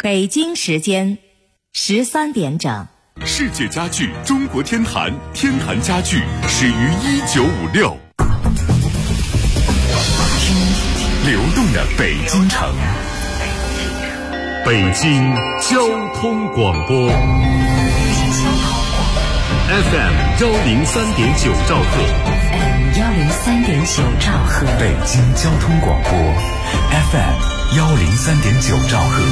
北京时间13点整。 世界家具中国天坛，天坛家具始于1956。流动的北京城，北京交通广播 FM 103.9兆赫 103.9兆赫， 北京交通广播 FM 103.9兆赫。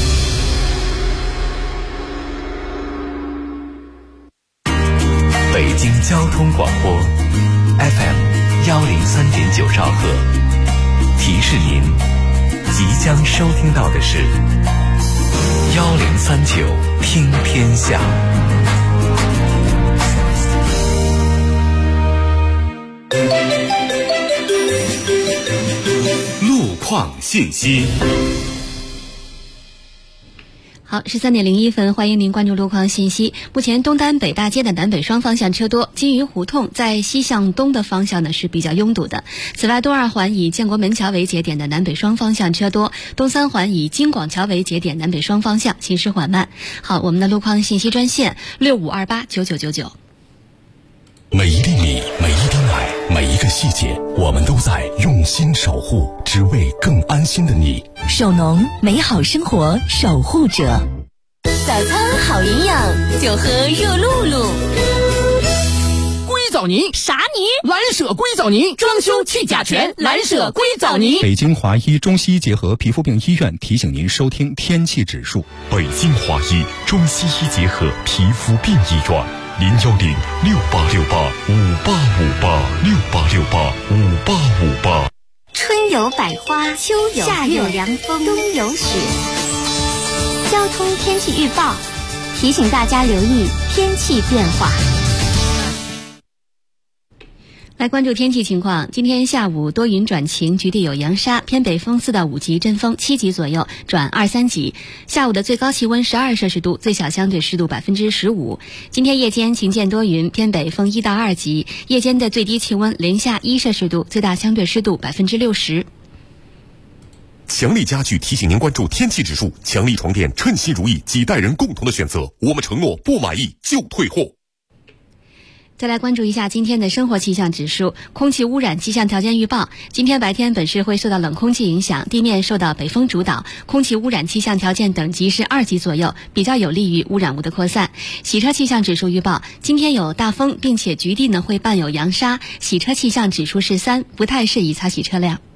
北京交通广播 FM 103.9兆赫，提示您即将收听到的是1039听天下。路况信息。 好，13点01分，欢迎您关注路况信息。目前东单北大街的南北双方向车多，金鱼胡同在西向东的方向呢是比较拥堵的。此外，东二环以建国门桥为节点的南北双方向车多，东三环以京广桥为节点南北双方向行驶缓慢。好，我们的路况信息专线65289999。 每一粒米，每一滴奶，每一个细节，我们都在用心守护，只为更安心的你。 首农，美好生活守护者。 早餐好营养，就喝热露露。 硅藻泥啥泥？ 蓝舍硅藻泥，装修去甲醛，蓝舍硅藻泥。 北京华医中西医结合皮肤病医院提醒您收听天气指数。 北京华医中西医结合皮肤病医院，0106868586868685858。 春有百花，秋有夏有凉风，冬有雪。交通天气预报提醒大家留意天气变化。 来关注天气情况，今天下午多云转晴，局地有扬沙，偏北风4到5级，阵风7级左右，转2、3级。下午的最高气温12摄氏度，最小相对湿度15%。今天夜间晴间多云，偏北风1到2级，夜间的最低气温零下1摄氏度，最大相对湿度60%。 强力家具提醒您关注天气指数，强力床垫称心如意，几代人共同的选择，我们承诺不满意就退货。 再来关注一下今天的生活气象指数。空气污染气象条件预报，今天白天本市会受到冷空气影响，地面受到北风主导，空气污染气象条件等级是2级左右，比较有利于污染物的扩散。洗车气象指数预报，今天有大风，并且局地呢会伴有扬沙，洗车气象指数是3，不太适宜擦洗车辆。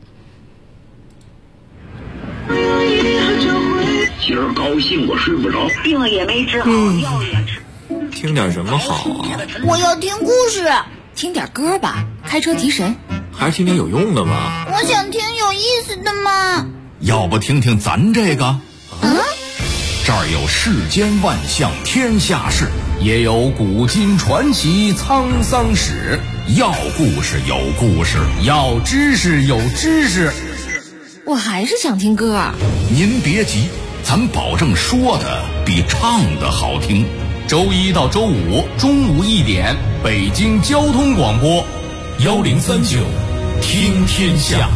今儿高兴我睡不着， 病也没治好，药也吃。 听点什么好啊？ 我要听故事。听点歌吧，开车提神。 还是听点有用的吧。 我想听有意思的嘛。 要不听听咱这个？这儿有世间万象天下事，也有古今传奇沧桑史。要故事有故事，要知识有知识。 我还是想听歌。 您别急，咱保证说的比唱的好听。周1到周5中午1点，北京交通广播1039听天下。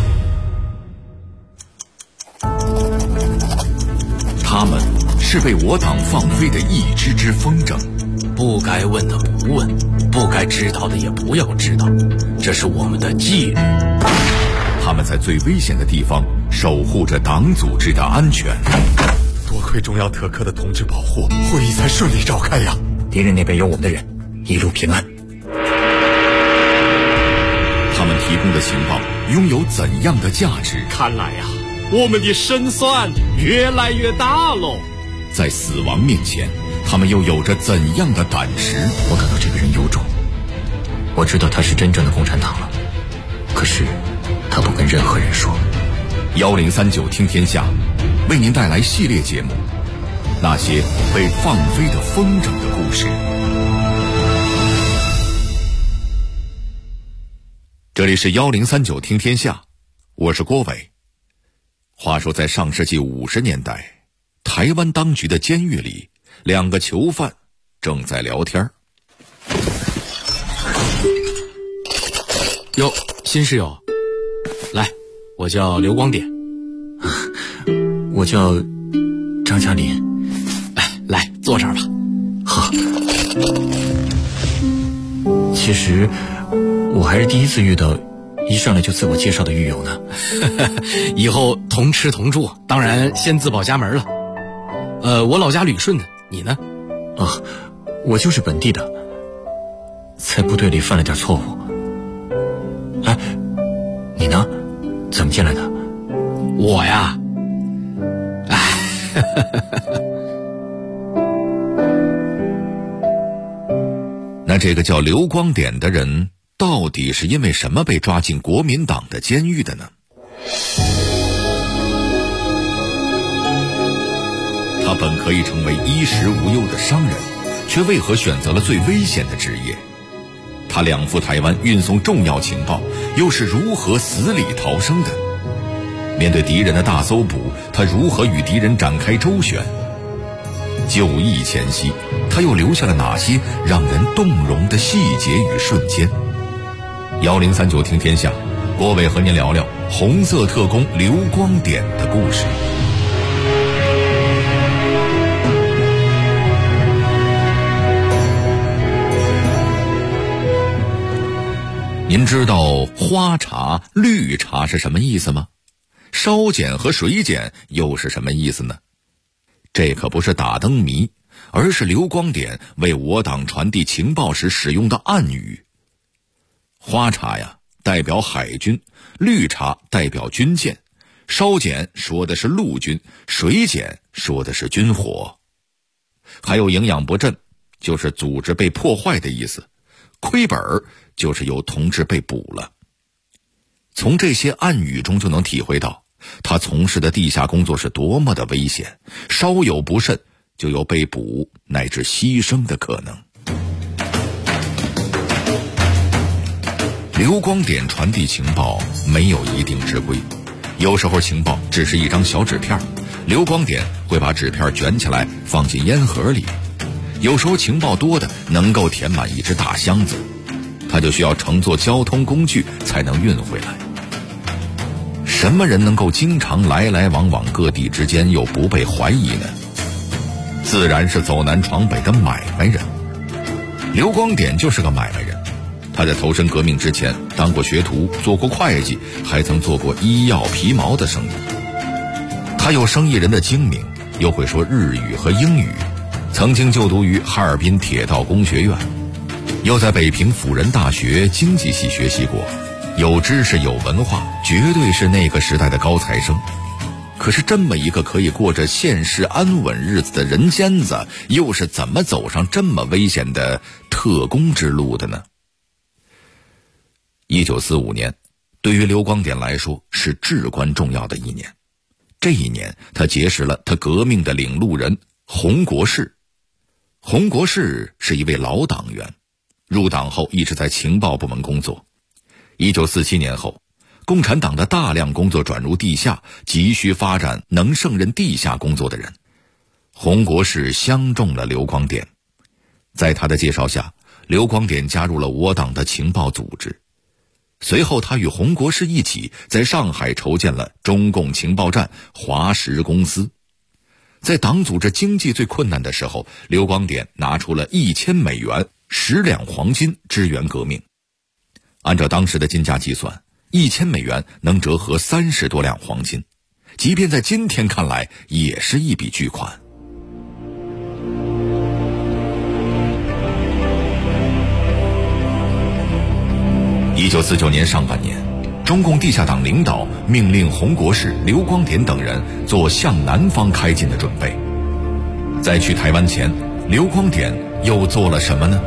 他们是被我党放飞的一只只风筝， 不该问的不问，不该知道的也不要知道，这是我们的纪律。 他们在最危险的地方守护着党组织的安全。多亏中央特科的同志保护，会议才顺利召开呀！ 敌人那边有我们的人，一路平安。 他们提供的情报拥有怎样的价值？ 看来呀，我们的胜算越来越大喽。 在死亡面前，他们又有着怎样的胆识？ 我感到这个人有种，我知道他是真正的共产党了，可是他不跟任何人说。 1039听天下为您带来系列节目，那些被放飞的风筝的故事。这里是1039听天下，我是郭伟。话说在上世纪50年代，台湾当局的监狱里，2个囚犯正在聊天。 哟，新室友，来，我叫刘光点。我叫张嘉林。 来，坐这儿吧。 好。其实我还是第一次遇到一上来就自我介绍的狱友呢。 以后同吃同住，当然先自报家门了。我老家旅顺的，你呢？ 我就是本地的，在部队里犯了点错误。哎，你呢？怎么进来的？ 我呀， 那这个叫刘光典的人到底是因为什么被抓进国民党的监狱的呢？他本可以成为衣食无忧的商人，却为何选择了最危险的职业？他两赴台湾运送重要情报，又是如何死里逃生的？面对敌人的大搜捕，他如何与敌人展开周旋？9役前夕，他又留下了哪些让人动容的细节与瞬间？1039听天下，郭伟和您聊聊红色特工刘光典的故事。您知道花茶、绿茶是什么意思吗？烧碱和水碱又是什么意思呢？这可不是打灯谜，而是刘光典为我党传递情报时使用的暗语。花茶呀，代表海军；绿茶代表军舰；烧碱说的是陆军；水碱说的是军火。还有营养不振，就是组织被破坏的意思；亏本就是有同志被捕了。从这些暗语中就能体会到他从事的地下工作是多么的危险，稍有不慎就有被捕乃至牺牲的可能。刘光典传递情报没有一定之规，有时候情报只是一张小纸片，刘光典会把纸片卷起来放进烟盒里；有时候情报多的能够填满一只大箱子，他就需要乘坐交通工具才能运回来。什么人能够经常来来往往各地之间又不被怀疑呢？自然是走南闯北的买卖人。刘光典就是个买卖人，他在投身革命之前当过学徒，做过会计，还曾做过医药皮毛的生意。他有生意人的精明，又会说日语和英语，曾经就读于哈尔滨铁道工学院，又在北平辅仁大学经济系学习过，有知识有文化，绝对是那个时代的高材生。可是这么一个可以过着现世安稳日子的人尖子，又是怎么走上这么危险的特工之路的呢？1945年对于刘光典来说是至关重要的一年。这一年他结识了他革命的领路人洪国士。洪国士是一位老党员，入党后一直在情报部门工作。1947年后，共产党的大量工作转入地下，急需发展能胜任地下工作的人。洪国士相中了刘光典，在他的介绍下，刘光典加入了我党的情报组织。随后他与洪国士一起在上海筹建了中共情报站华石公司。在党组织经济最困难的时候，刘光典拿出了1000美元10两黄金支援革命。按照当时的金价计算，1000美元能折合30多两黄金，即便在今天看来也是一笔巨款。1949年上半年，中共地下党领导命令洪国士、刘光典等人做向南方开进的准备。在去台湾前，刘光典又做了什么呢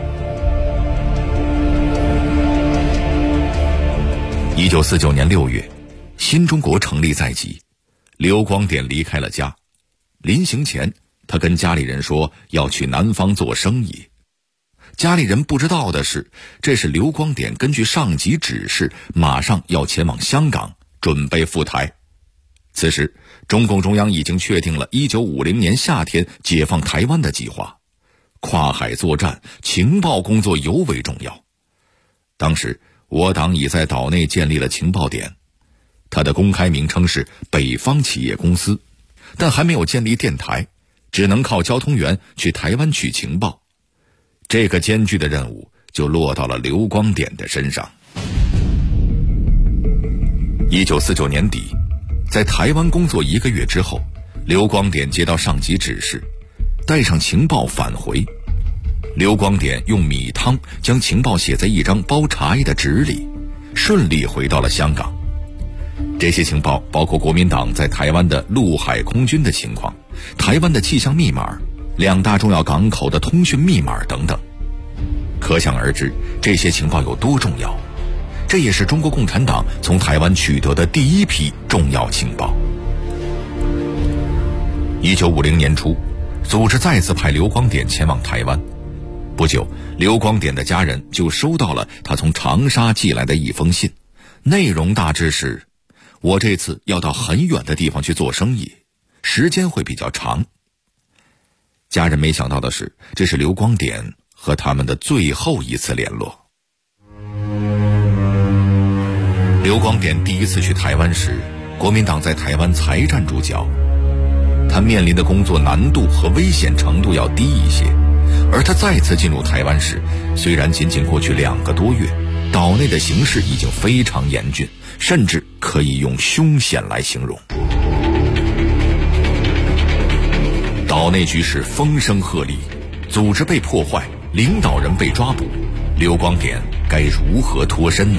？1949年6月，新中国成立在即，刘光典离开了家。临行前，他跟家里人说要去南方做生意。家里人不知道的是，这是刘光典根据上级指示，马上要前往香港，准备赴台。此时，中共中央已经确定了1950年夏天解放台湾的计划。跨海作战，情报工作尤为重要。当时，我党已在岛内建立了情报点，它的公开名称是北方企业公司。 但还没有建立电台，只能靠交通员去台湾取情报。这个艰巨的任务就落到了刘光典的身上。1949年底，在台湾工作1个月之后，刘光典接到上级指示，带上情报返回。刘光典用米汤将情报写在一张包茶叶的纸里，顺利回到了香港。这些情报包括国民党在台湾的陆海空军的情况、台湾的气象密码、2大重要港口的通讯密码等等。可想而知，这些情报有多重要。这也是中国共产党从台湾取得的第一批重要情报。1950年初，组织再次派刘光典前往台湾。不久，刘光典的家人就收到了他从长沙寄来的一封信，内容大致是：我这次要到很远的地方去做生意，时间会比较长。家人没想到的是，这是刘光典和他们的最后一次联络。刘光典第一次去台湾时，国民党在台湾才站住脚，他面临的工作难度和危险程度要低一些。而他再次进入台湾时，虽然仅仅过去2个多月，岛内的形势已经非常严峻，甚至可以用凶险来形容。岛内局势风声鹤唳，组织被破坏，领导人被抓捕，刘光典该如何脱身呢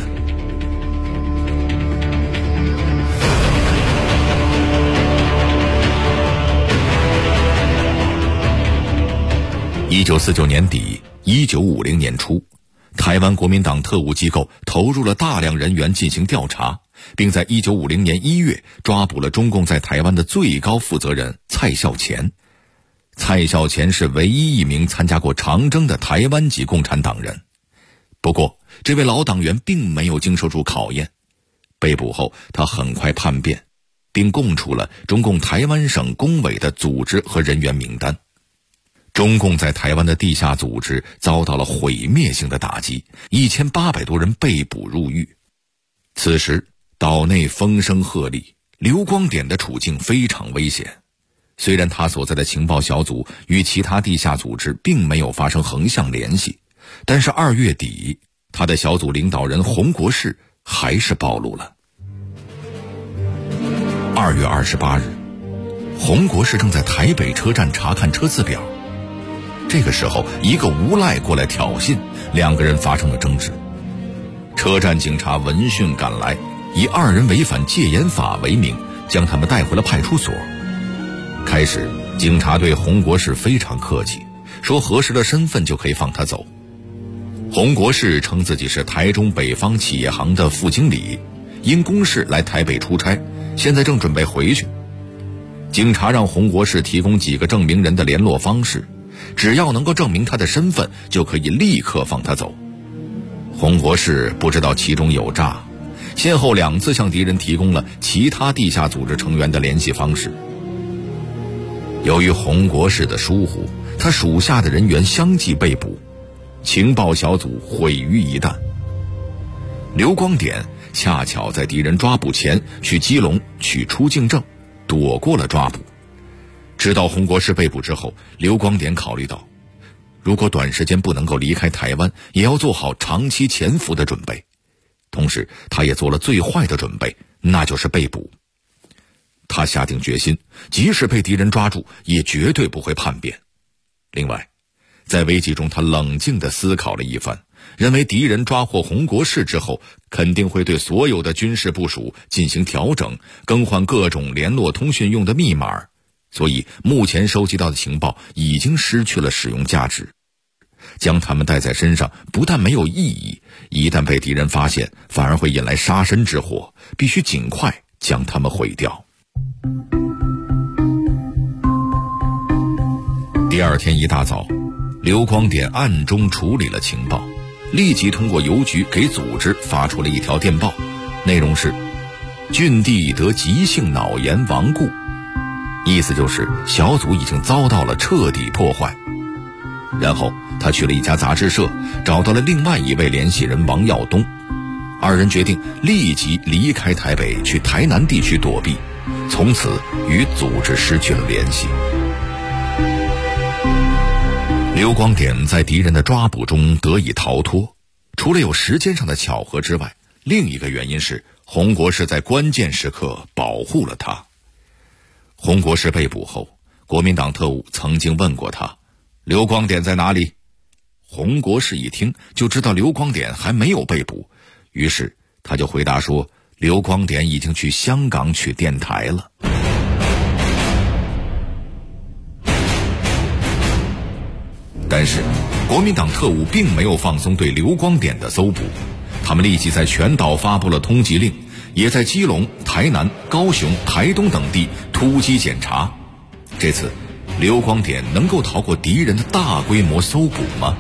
？1949年底，1950年初，台湾国民党特务机构投入了大量人员进行调查，并在1950年1月抓捕了中共在台湾的最高负责人蔡孝乾。蔡孝乾是唯一一名参加过长征的台湾籍共产党人。不过，这位老党员并没有经受住考验。被捕后，他很快叛变，并供出了中共台湾省工委的组织和人员名单。中共在台湾的地下组织遭到了毁灭性的打击，1800多人被捕入狱。此时岛内风声鹤唳，刘光典的处境非常危险。虽然他所在的情报小组与其他地下组织并没有发生横向联系，但是2月底，他的小组领导人洪国士还是暴露了。2月28日，洪国士正在台北车站查看车次表。这个时候，一个无赖过来挑衅，2个人发生了争执。车站警察闻讯赶来，以2人违反戒严法为名，将他们带回了派出所。开始，警察对洪国士非常客气，说核实了身份就可以放他走。洪国士称自己是台中北方企业行的副经理，因公事来台北出差，现在正准备回去。警察让洪国士提供几个证明人的联络方式，只要能够证明他的身份，就可以立刻放他走。洪国士不知道其中有诈，先后2次向敌人提供了其他地下组织成员的联系方式。由于洪国士的疏忽，他属下的人员相继被捕，情报小组毁于一旦。刘光典恰巧在敌人抓捕前去基隆取出境证，躲过了抓捕。直到洪国士被捕之后，刘光典考虑到，如果短时间不能够离开台湾，也要做好长期潜伏的准备。同时，他也做了最坏的准备，那就是被捕。他下定决心，即使被敌人抓住，也绝对不会叛变。另外，在危机中，他冷静地思考了一番，认为敌人抓获洪国士之后，肯定会对所有的军事部署进行调整，更换各种联络通讯用的密码，所以目前收集到的情报已经失去了使用价值。将他们带在身上不但没有意义，一旦被敌人发现，反而会引来杀身之祸，必须尽快将他们毁掉。第2天一大早，刘光典暗中处理了情报，立即通过邮局给组织发出了一条电报，内容是：郡地得急性脑炎亡故，意思就是小组已经遭到了彻底破坏。然后他去了一家杂志社，找到了另外一位联系人王耀东， 二人决定立即离开台北，去台南地区躲避，从此与组织失去了联系。刘光典在敌人的抓捕中得以逃脱，除了有时间上的巧合之外，另一个原因是洪国士在关键时刻保护了他。洪国士被捕后，国民党特务曾经问过他，刘光典在哪里？洪国士一听就知道刘光典还没有被捕，于是他就回答说，刘光典已经去香港取电台了。但是国民党特务并没有放松对刘光典的搜捕，他们立即在全岛发布了通缉令，也在基隆、台南、高雄、台东等地突击检查。这次刘光典能够逃过敌人的大规模搜捕吗？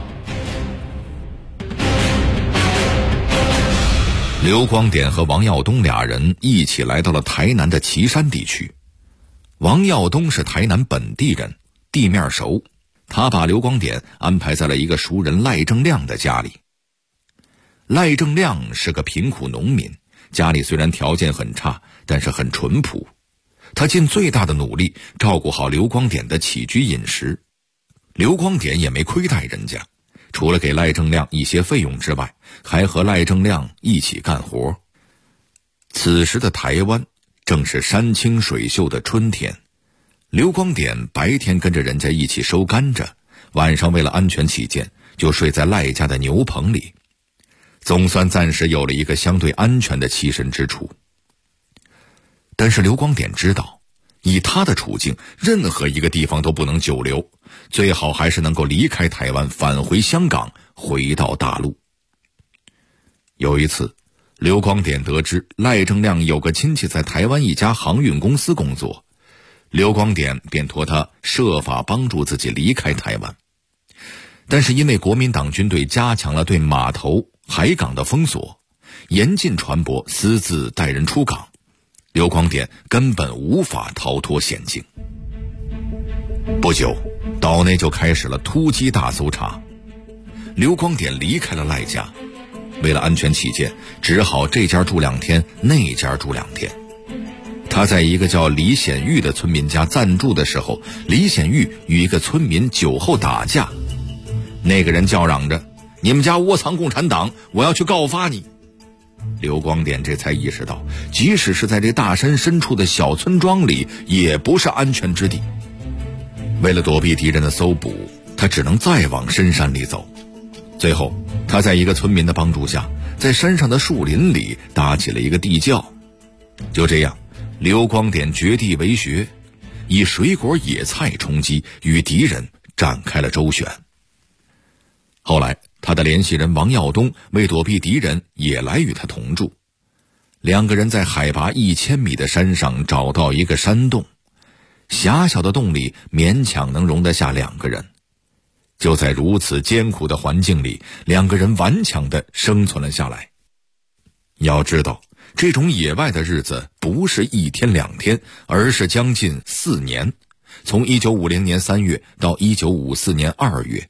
刘光典和王耀东俩人一起来到了台南的旗山地区。王耀东是台南本地人，地面熟，他把刘光典安排在了一个熟人赖正亮的家里。赖正亮是个贫苦农民，家里虽然条件很差，但是很淳朴。他尽最大的努力照顾好刘光典的起居饮食，刘光典也没亏待人家，除了给赖正亮一些费用之外，还和赖正亮一起干活。此时的台湾正是山清水秀的春天，刘光典白天跟着人家一起收甘蔗，晚上为了安全起见，就睡在赖家的牛棚里，总算暂时有了一个相对安全的栖身之处。但是刘光典知道，以他的处境，任何一个地方都不能久留，最好还是能够离开台湾，返回香港，回到大陆。有一次，刘光典得知赖正亮有个亲戚在台湾一家航运公司工作，刘光典便托他设法帮助自己离开台湾。但是因为国民党军队加强了对码头、海港的封锁，严禁船舶私自带人出港，刘光典根本无法逃脱险境。不久，岛内就开始了突击大搜查。刘光典离开了赖家，为了安全起见，只好这家住2天，那家住2天。他在一个叫李显玉的村民家暂住的时候，李显玉与一个村民酒后打架，那个人叫嚷着，你们家窝藏共产党，我要去告发你。刘光典这才意识到，即使是在这大山深处的小村庄里，也不是安全之地。为了躲避敌人的搜捕，他只能再往深山里走。最后，他在一个村民的帮助下，在山上的树林里搭起了一个地窖。就这样，刘光典掘地为学，以水果野菜充饥，与敌人展开了周旋。后来他的联系人王耀东为躲避敌人也来与他同住，两个人在海拔1000米的山上找到一个山洞，狭小的洞里勉强能容得下2个人。就在如此艰苦的环境里，2个人顽强地生存了下来。要知道，这种野外的日子不是1天2天，而是将近4年，从1950年3月到1954年2月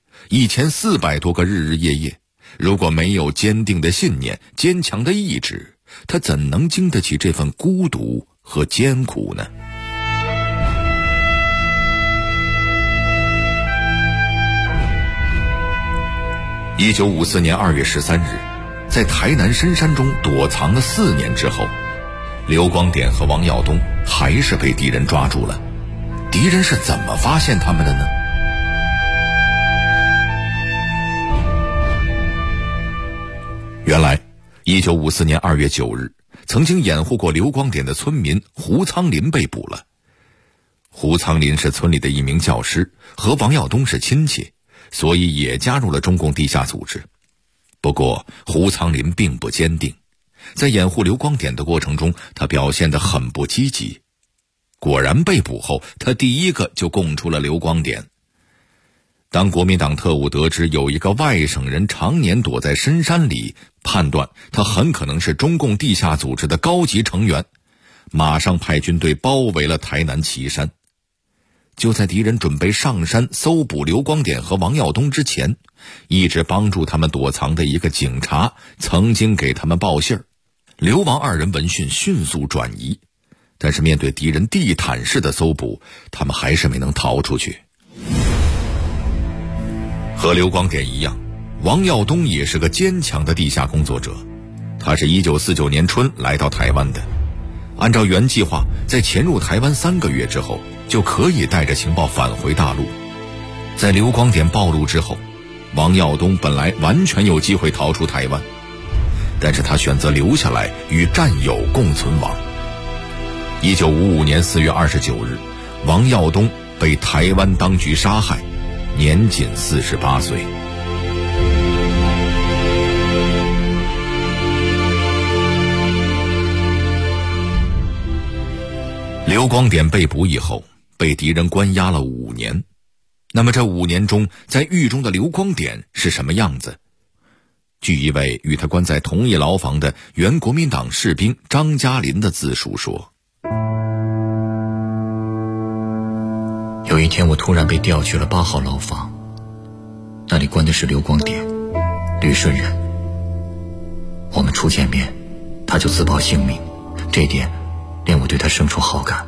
，1400多个日日夜夜。如果没有坚定的信念、坚强的意志，他怎能经得起这份孤独和艰苦呢？1954年2月13日，在台南深山中躲藏了4年之后，刘光典和王耀东还是被敌人抓住了。敌人是怎么发现他们的呢？原来1954年2月9日，曾经掩护过刘光典的村民胡苍林被捕了。胡苍林是村里的一名教师，和王耀东是亲戚，所以也加入了中共地下组织。不过胡苍林并不坚定，在掩护刘光典的过程中，他表现得很不积极。果然被捕后，他第一个就供出了刘光典。当国民党特务得知有一个外省人常年躲在深山里，判断他很可能是中共地下组织的高级成员，马上派军队包围了台南旗山。 就在敌人准备上山搜捕刘光典和王耀东之前，一直帮助他们躲藏的一个警察曾经给他们报信儿。刘王二人闻讯迅速转移，但是面对敌人地毯式的搜捕，他们还是没能逃出去。和刘光典一样，王耀东也是个坚强的地下工作者。他是1949年春来到台湾的，按照原计划，在潜入台湾3个月之后，就可以带着情报返回大陆。在刘光典暴露之后，王耀东本来完全有机会逃出台湾，但是他选择留下来与战友共存亡。1955年4月29日，王耀东被台湾当局杀害，年仅48岁。刘光典被捕以后，被敌人关押了5年。那么这5年中，在狱中的刘光典是什么样子？据一位与他关在同一牢房的原国民党士兵张嘉林的自述说， 有一天我突然被调去了8号牢房，那里关的是刘光典、吕顺仁。我们初见面，他就自报姓名，这一点令我对他生出好感。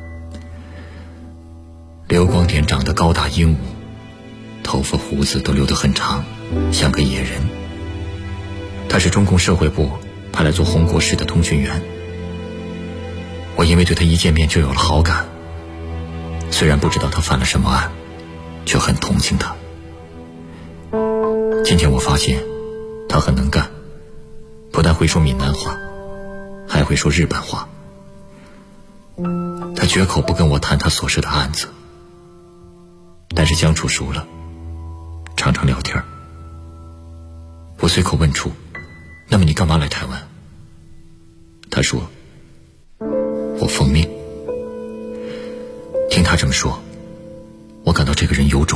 刘光典长得高大英武，头发胡子都留得很长，像个野人。他是中共社会部派来做红国师的通讯员。我因为对他一见面就有了好感，虽然不知道他犯了什么案，却很同情他。今天我发现他很能干，不但会说闽南话，还会说日本话。他绝口不跟我谈他所涉的案子，但是相处熟了，常常聊天。我随口问出，那么你干嘛来台湾？他说，我奉命。听他这么说，我感到这个人有种。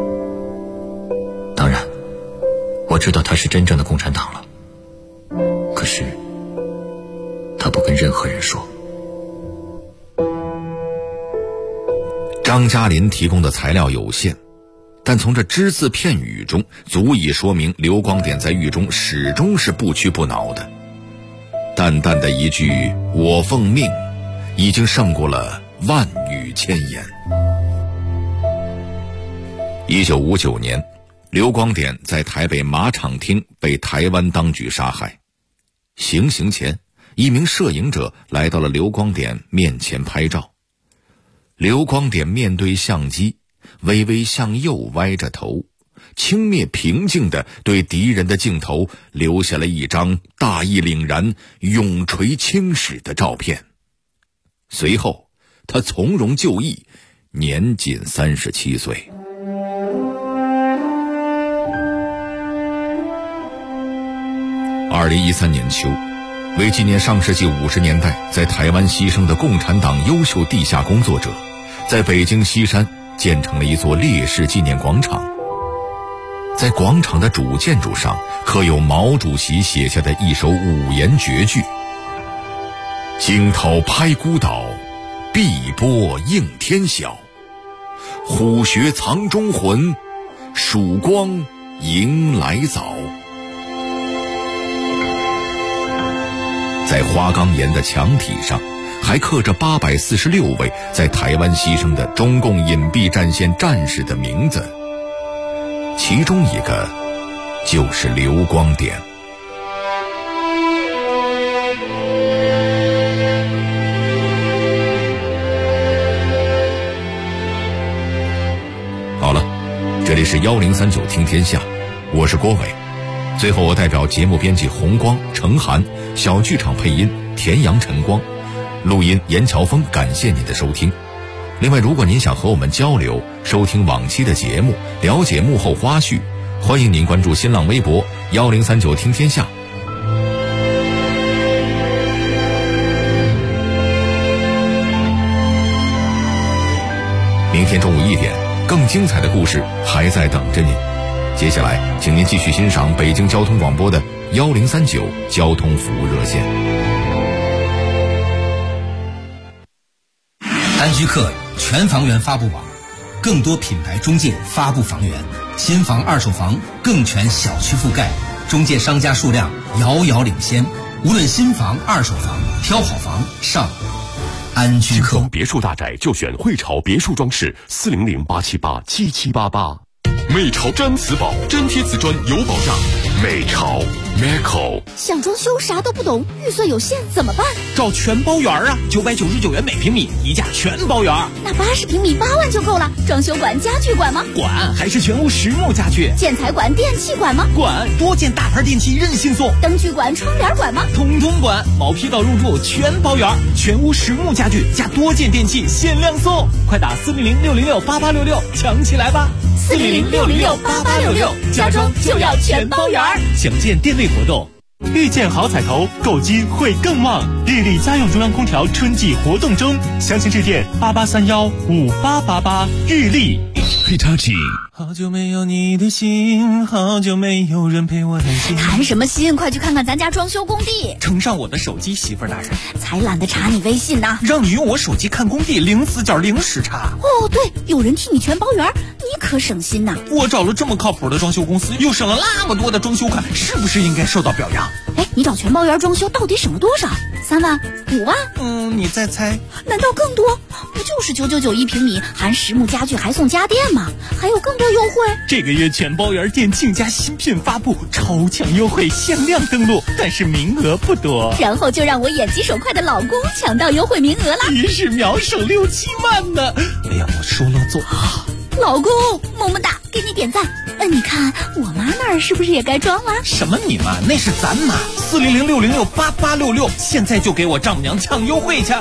当然，我知道他是真正的共产党了，可是他不跟任何人说。 张嘉林提供的材料有限，但从这只字片语中足以说明刘光典在狱中始终是不屈不挠的。淡淡的一句我奉命，已经胜过了万语千言。1959年，刘光典在台北马场町被台湾当局杀害。行刑前，一名摄影者来到了刘光典面前拍照。刘光典面对相机，微微向右歪着头，轻蔑平静地对敌人的镜头留下了一张大义凛然、永垂青史的照片。随后他从容就义，年仅37岁。2013年秋，为纪念上世纪50年代在台湾牺牲的共产党优秀地下工作者，在北京西山建成了一座烈士纪念广场。在广场的主建筑上刻有毛主席写下的一首5言绝句：惊涛拍孤岛，碧波映天晓，虎穴藏忠魂，曙光迎来早。在花岗岩的墙体上还刻着846位在台湾牺牲的中共隐蔽战线战士的名字，其中一个就是刘光典。好了，这里是1039听天下，我是郭伟。最后我代表节目编辑红光、程涵，小剧场配音田阳、晨光，录音严乔峰，感谢您的收听。另外，如果您想和我们交流，收听往期的节目，了解幕后花絮，欢迎您关注新浪微博1039听天下。明天中午1点，更精彩的故事还在等着您。接下来请您继续欣赏北京交通广播的1039交通服务热线。 单居客全房源发布网更多品牌中介发布房源，新房、二手房更全小区覆盖，中介商家数量遥遥领先。无论新房、二手房，挑好房上安居客。 别墅大宅就选汇潮别墅装饰，400-878-7788。美潮毡瓷宝，粘贴瓷砖有保障。美潮 Meco。 想装修啥都不懂，预算有限怎么办？ 找全包园啊，999元每平米，一价全包园。 那80平米8万就够了。装修管、家具管吗？ 管，还是全屋实木家具。 建材管、电器管吗？ 管，多件大牌电器任性送。 灯具管、窗帘管吗？ 通通管，毛坯到入住全包园，全屋实木家具加多件电器限量送。快打400-606-8866抢起来吧 ！400-606-8866，家装就要全包园。 详见店内活动。 遇见好彩头，购金会更旺。日立家用中央空调春季活动中，详情致电88315888。日立。 Hitachi。好久没有你的心，好久没有人陪我谈心。 谈什么心？快去看看咱家装修工地。 呈上我的手机，媳妇儿大人。 才懒得查你微信呢。 让你用我手机看工地，0死角0时差。 哦，对，有人替你全包圆，你可省心呐。 我找了这么靠谱的装修公司，又省了那么多的装修款，是不是应该受到表扬？ 哎，你找全包圆装修到底省了多少？3万、5万？ 你再猜？ 难道更多？不就是999一平米，含实木家具还送家电吗？还有更多优惠。 这个月全包园店庆家新品发布，超强优惠，限量登录，但是名额不多。 然后就让我眼疾手快的老公抢到优惠名额了， 一时秒省6、7万呢！哎呀，我说了做。 老公，么么哒，给你点赞。你看我妈那儿是不是也该装了？ 什么你妈？那是咱妈。400-606-8866，现在就给我丈母娘抢优惠去。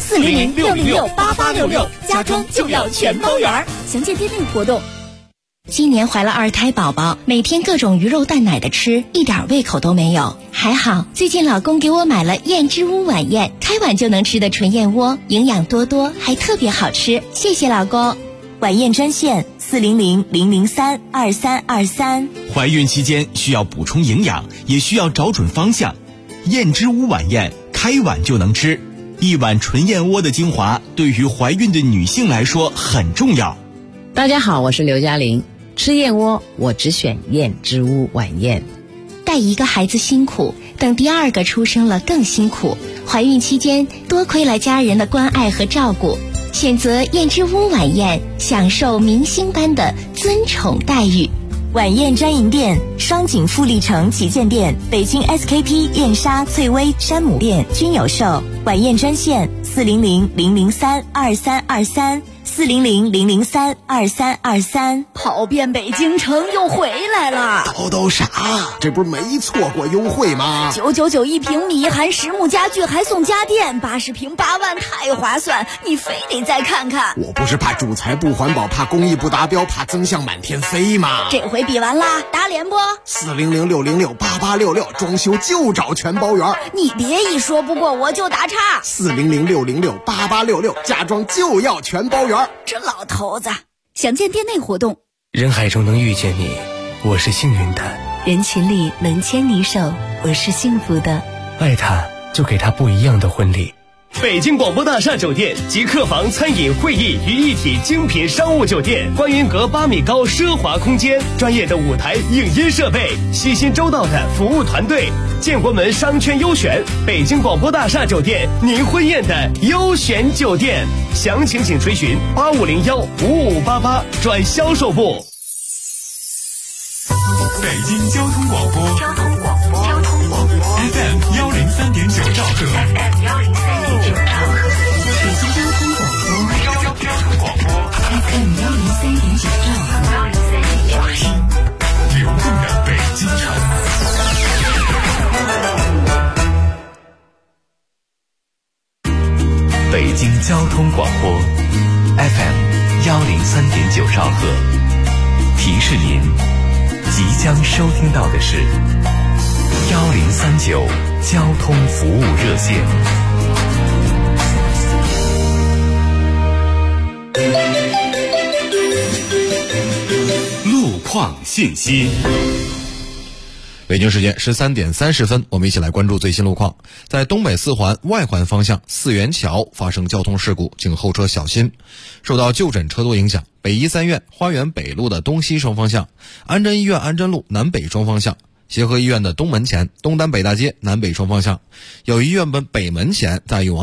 400-606-8866，家装就要全包圆。 详见店内活动。 今年怀了2胎宝宝，每天各种鱼肉蛋奶的吃，一点胃口都没有。还好最近老公给我买了燕之屋晚宴，开碗就能吃的纯燕窝，营养多多，还特别好吃。谢谢老公。 晚宴专线400-003-2323。 怀孕期间需要补充营养，也需要找准方向。燕之屋晚宴，开碗就能吃，一碗纯燕窝的精华，对于怀孕的女性来说很重要。 大家好，我是刘嘉玲。吃燕窝，我只选燕之屋晚宴。 带一个孩子辛苦，等第2个出生了更辛苦。怀孕期间多亏了家人的关爱和照顾，选择燕之屋晚宴，享受明星般的尊宠待遇。 晚宴专营店：双井富力城旗舰店、北京 SKP 燕莎、翠微、山姆店均有售。晚宴专线400-003-2323。400-003-2323。 跑遍北京城又回来了。 都傻，这不是没错过优惠吗 ？999一平米，含实木家具还送家电，80平8万，太划算！你非得再看看。 我不是怕主材不环保，怕工艺不达标，怕增项满天飞吗？ 这回比完啦，打脸不 ？400-606-8866，装修就找全包圆。 你别一说不过我就打岔。 400-606-8866，家装就要全包圆。 这老头子，详见店内活动。 人海中能遇见你，我是幸运的； 人群里能牵你手，我是幸福的。 爱他，就给他不一样的婚礼。 北京广播大厦酒店集客房、餐饮、会议于一体精品商务酒店，观云阁8米高奢华空间，专业的舞台影音设备，细心周到的服务团队，建国门商圈优选，北京广播大厦酒店，您婚宴的优选酒店。详情请垂询8501-5588转销售部。 北京交通广播FM 103.9兆赫， 北京交通广播 FM 103.9兆赫， 流动的北京城。 北京交通广播 FM 103.9兆赫，提示您即将收听到的是1039交通服务热线。 路况信息。 北京时间13点30分，我们一起来关注最新路况。在东北四环外环方向四元桥发生交通事故，请后车小心。受到就诊车多影响，北医三院花园北路的东西双方向、安贞医院安贞路南北双方向、协和医院的东门前、东单北大街南北双方向、友谊医院北门前在永安